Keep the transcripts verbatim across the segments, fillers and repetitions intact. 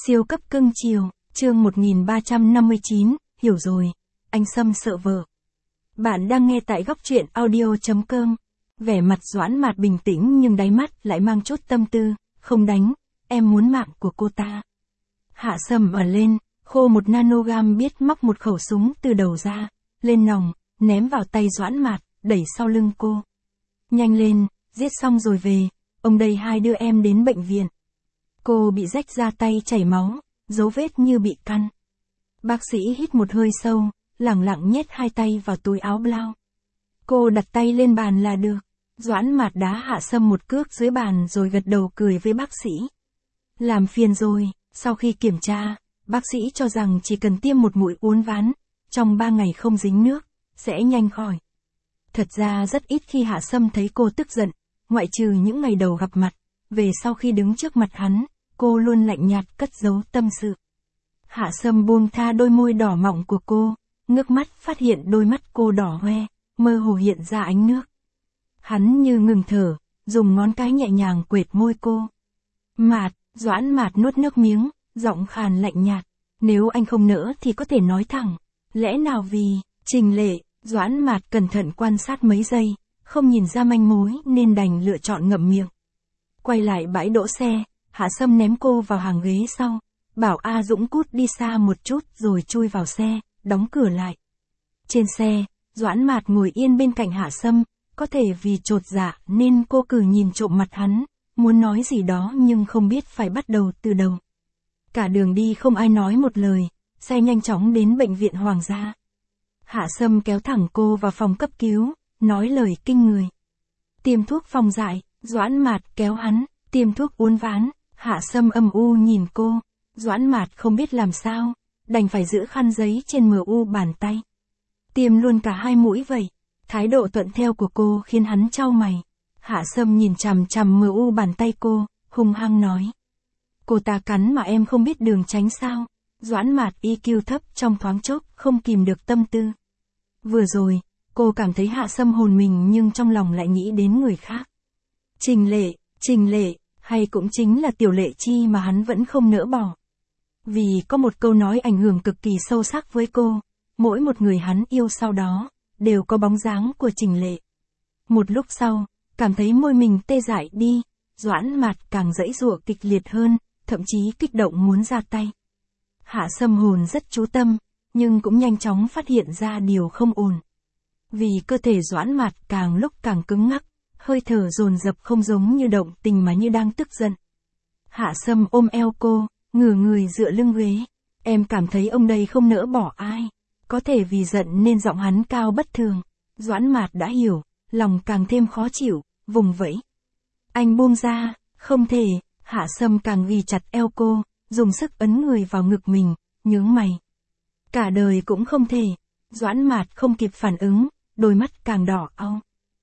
Siêu cấp cưng chiều, chương một nghìn ba trăm năm mươi chín, hiểu rồi, anh Sâm sợ vợ. Bạn đang nghe tại góc truyện audio.com. Vẻ mặt Doãn Mạt bình tĩnh nhưng đáy mắt lại mang chút tâm tư, không đánh, em muốn mạng của cô ta. Hạ Sâm ở lên, khô một nanogam biết móc một khẩu súng từ đầu ra, lên nòng, ném vào tay Doãn Mạt, đẩy sau lưng cô. Nhanh lên, giết xong rồi về, ông đây hai đưa em đến bệnh viện. Cô bị rách da tay chảy máu, dấu vết như bị căn. Bác sĩ hít một hơi sâu, lẳng lặng nhét hai tay vào túi áo blau. Cô đặt tay lên bàn là được. Doãn Mạt đá Hạ Sâm một cước dưới bàn rồi gật đầu cười với bác sĩ. Làm phiền rồi, sau khi kiểm tra, bác sĩ cho rằng chỉ cần tiêm một mũi uốn ván, trong ba ngày không dính nước, sẽ nhanh khỏi. Thật ra rất ít khi Hạ Sâm thấy cô tức giận, ngoại trừ những ngày đầu gặp mặt, về sau khi đứng trước mặt hắn, cô luôn lạnh nhạt cất giấu tâm sự. Hạ Sâm buông tha đôi môi đỏ mọng của cô, ngước mắt phát hiện đôi mắt cô đỏ hoe, mơ hồ hiện ra ánh nước. Hắn như ngừng thở, dùng ngón cái nhẹ nhàng quệt môi cô. Mạt, Doãn Mạt nuốt nước miếng, giọng khàn lạnh nhạt. Nếu anh không nỡ thì có thể nói thẳng. Lẽ nào vì, Trình Lệ, Doãn Mạt cẩn thận quan sát mấy giây, không nhìn ra manh mối nên đành lựa chọn ngậm miệng. Quay lại bãi đỗ xe, Hạ Sâm ném cô vào hàng ghế sau, bảo A Dũng cút đi xa một chút rồi chui vào xe, đóng cửa lại. Trên xe, Doãn Mạt ngồi yên bên cạnh Hạ Sâm, có thể vì chột dạ nên cô cử nhìn trộm mặt hắn, muốn nói gì đó nhưng không biết phải bắt đầu từ đầu. Cả đường đi không ai nói một lời, xe nhanh chóng đến bệnh viện Hoàng gia. Hạ Sâm kéo thẳng cô vào phòng cấp cứu, nói lời kinh người. Tiêm thuốc phòng dại, Doãn Mạt kéo hắn, tiêm thuốc uốn ván, Hạ Sâm âm u nhìn cô, Doãn Mạt không biết làm sao, đành phải giữ khăn giấy trên mờ u bàn tay. Tiêm luôn cả hai mũi vậy. Thái độ thuận theo của cô khiến hắn chau mày. Hạ Sâm nhìn chằm chằm mờ u bàn tay cô, hung hăng nói. Cô ta cắn mà em không biết đường tránh sao. Doãn Mạt i kiu thấp trong thoáng chốc, không kìm được tâm tư. Vừa rồi, cô cảm thấy Hạ Sâm hồn mình nhưng trong lòng lại nghĩ đến người khác. Trình Lệ, Trình Lệ, hay cũng chính là Tiểu Lệ Chi mà hắn vẫn không nỡ bỏ. Vì có một câu nói ảnh hưởng cực kỳ sâu sắc với cô, mỗi một người hắn yêu sau đó, đều có bóng dáng của Trình Lệ. Một lúc sau, cảm thấy môi mình tê dại đi, Doãn Mạt càng giãy giụa kịch liệt hơn, thậm chí kích động muốn ra tay. Hạ Sâm hồn rất chú tâm, nhưng cũng nhanh chóng phát hiện ra điều không ổn. Vì cơ thể Doãn Mạt càng lúc càng cứng ngắc, hơi thở dồn dập không giống như động tình mà như đang tức giận. Hạ Sâm ôm eo cô, ngửa người dựa lưng ghế. Em cảm thấy ông đây không nỡ bỏ ai. Có thể vì giận nên giọng hắn cao bất thường. Doãn Mạt đã hiểu, lòng càng thêm khó chịu, vùng vẫy. Anh buông ra, không thể. Hạ Sâm càng ghi chặt eo cô, dùng sức ấn người vào ngực mình, nhướng mày. Cả đời cũng không thể. Doãn Mạt không kịp phản ứng, đôi mắt càng đỏ au.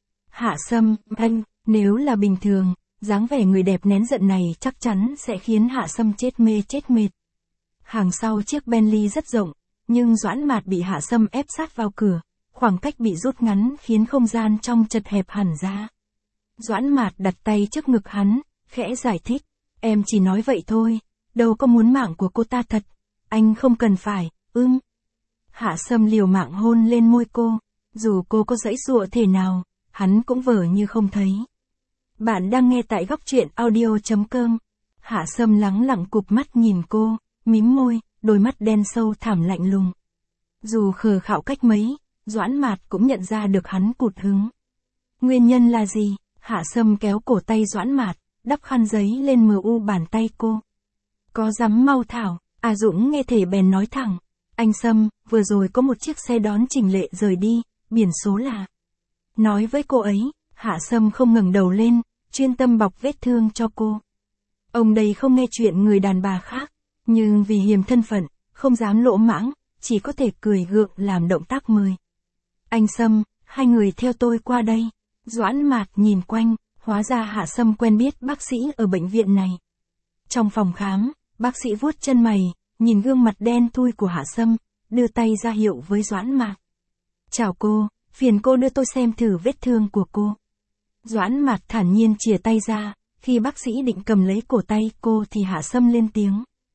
Hạ Sâm, anh, nếu là bình thường, dáng vẻ người đẹp nén giận này chắc chắn sẽ khiến Hạ Sâm chết mê chết mệt. Hàng sau chiếc Bentley rất rộng, nhưng Doãn Mạt bị Hạ Sâm ép sát vào cửa, khoảng cách bị rút ngắn khiến không gian trong chật hẹp hẳn ra. Doãn Mạt đặt tay trước ngực hắn, khẽ giải thích, em chỉ nói vậy thôi, đâu có muốn mạng của cô ta thật, anh không cần phải, ưm. Hạ Sâm liều mạng hôn lên môi cô, dù cô có giãy giụa thế nào, hắn cũng vờ như không thấy. Bạn đang nghe tại góc truyện audio.com. Hạ Sâm lắng lặng cụp mắt nhìn cô, mím môi, đôi mắt đen sâu thẳm lạnh lùng. Dù khờ khạo cách mấy, Doãn Mạt cũng nhận ra được hắn cụt hứng. Nguyên nhân là gì? Hạ Sâm kéo cổ tay Doãn Mạt, đắp khăn giấy lên mờ u bàn tay cô. Có dám mau thảo, A Dũng nghe thể bèn nói thẳng. Anh Sâm, vừa rồi có một chiếc xe đón Trình Lệ rời đi, biển số là. Nói với cô ấy, Hạ Sâm không ngẩng đầu lên, chuyên tâm bọc vết thương cho cô. Ông đây không nghe chuyện người đàn bà khác, nhưng vì hiềm thân phận, không dám lỗ mãng, chỉ có thể cười gượng làm động tác mời. Anh Sâm, hai người theo tôi qua đây. Doãn Mạt nhìn quanh, hóa ra Hạ Sâm quen biết bác sĩ ở bệnh viện này. Trong phòng khám, bác sĩ vuốt chân mày, nhìn gương mặt đen thui của Hạ Sâm, đưa tay ra hiệu với Doãn Mạt. Chào cô, phiền cô đưa tôi xem thử vết thương của cô. Doãn Mạt thản nhiên chìa tay ra, khi bác sĩ định cầm lấy cổ tay cô thì Hạ Sâm lên tiếng.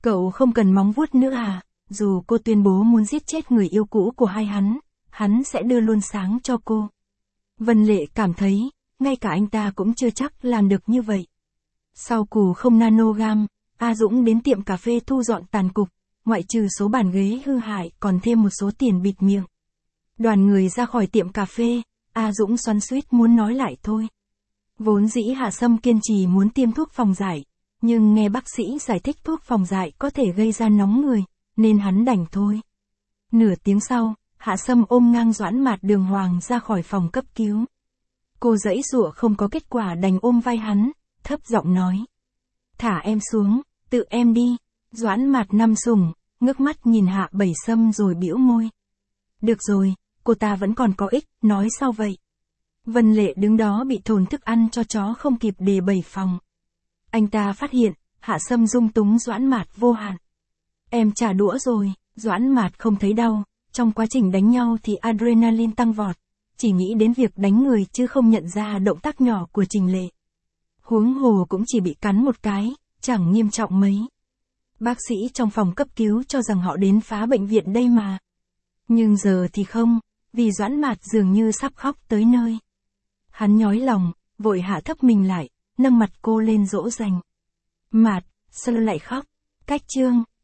Cậu không cần móng vuốt nữa à, dù cô tuyên bố muốn giết chết người yêu cũ của hai hắn, hắn sẽ đưa luôn sáng cho cô. Vân Lệ cảm thấy, ngay cả anh ta cũng chưa chắc làm được như vậy. Sau cù không nanogam, A Dũng đến tiệm cà phê thu dọn tàn cục, ngoại trừ số bàn ghế hư hại còn thêm một số tiền bịt miệng. Đoàn người ra khỏi tiệm cà phê, A Dũng xoắn xuýt muốn nói lại thôi. Vốn dĩ Hạ Sâm kiên trì muốn tiêm thuốc phòng dại, nhưng nghe bác sĩ giải thích thuốc phòng dại có thể gây ra nóng người, nên hắn đành thôi. Nửa tiếng sau, Hạ Sâm ôm ngang Doãn Mạt đường hoàng ra khỏi phòng cấp cứu. Cô giãy giụa không có kết quả đành ôm vai hắn, thấp giọng nói. Thả em xuống, tự em đi. Doãn Mạt nằm sùng, ngước mắt nhìn Hạ Bảy Sâm rồi bĩu môi. Được rồi, cô ta vẫn còn có ích, nói sao vậy? Vân Lệ đứng đó bị thồn thức ăn cho chó không kịp đề bày phòng. Anh ta phát hiện, Hạ Sâm dung túng Doãn Mạt vô hạn. Em trả đũa rồi, Doãn Mạt không thấy đau, trong quá trình đánh nhau thì adrenaline tăng vọt, chỉ nghĩ đến việc đánh người chứ không nhận ra động tác nhỏ của Trình Lệ. Huống hồ cũng chỉ bị cắn một cái, chẳng nghiêm trọng mấy. Bác sĩ trong phòng cấp cứu cho rằng họ đến phá bệnh viện đây mà. Nhưng giờ thì không, vì Doãn Mạt dường như sắp khóc tới nơi. Hắn nhói lòng, vội hạ thấp mình lại, nâng mặt cô lên dỗ dành. Mạt, sao lại khóc? Cách chương.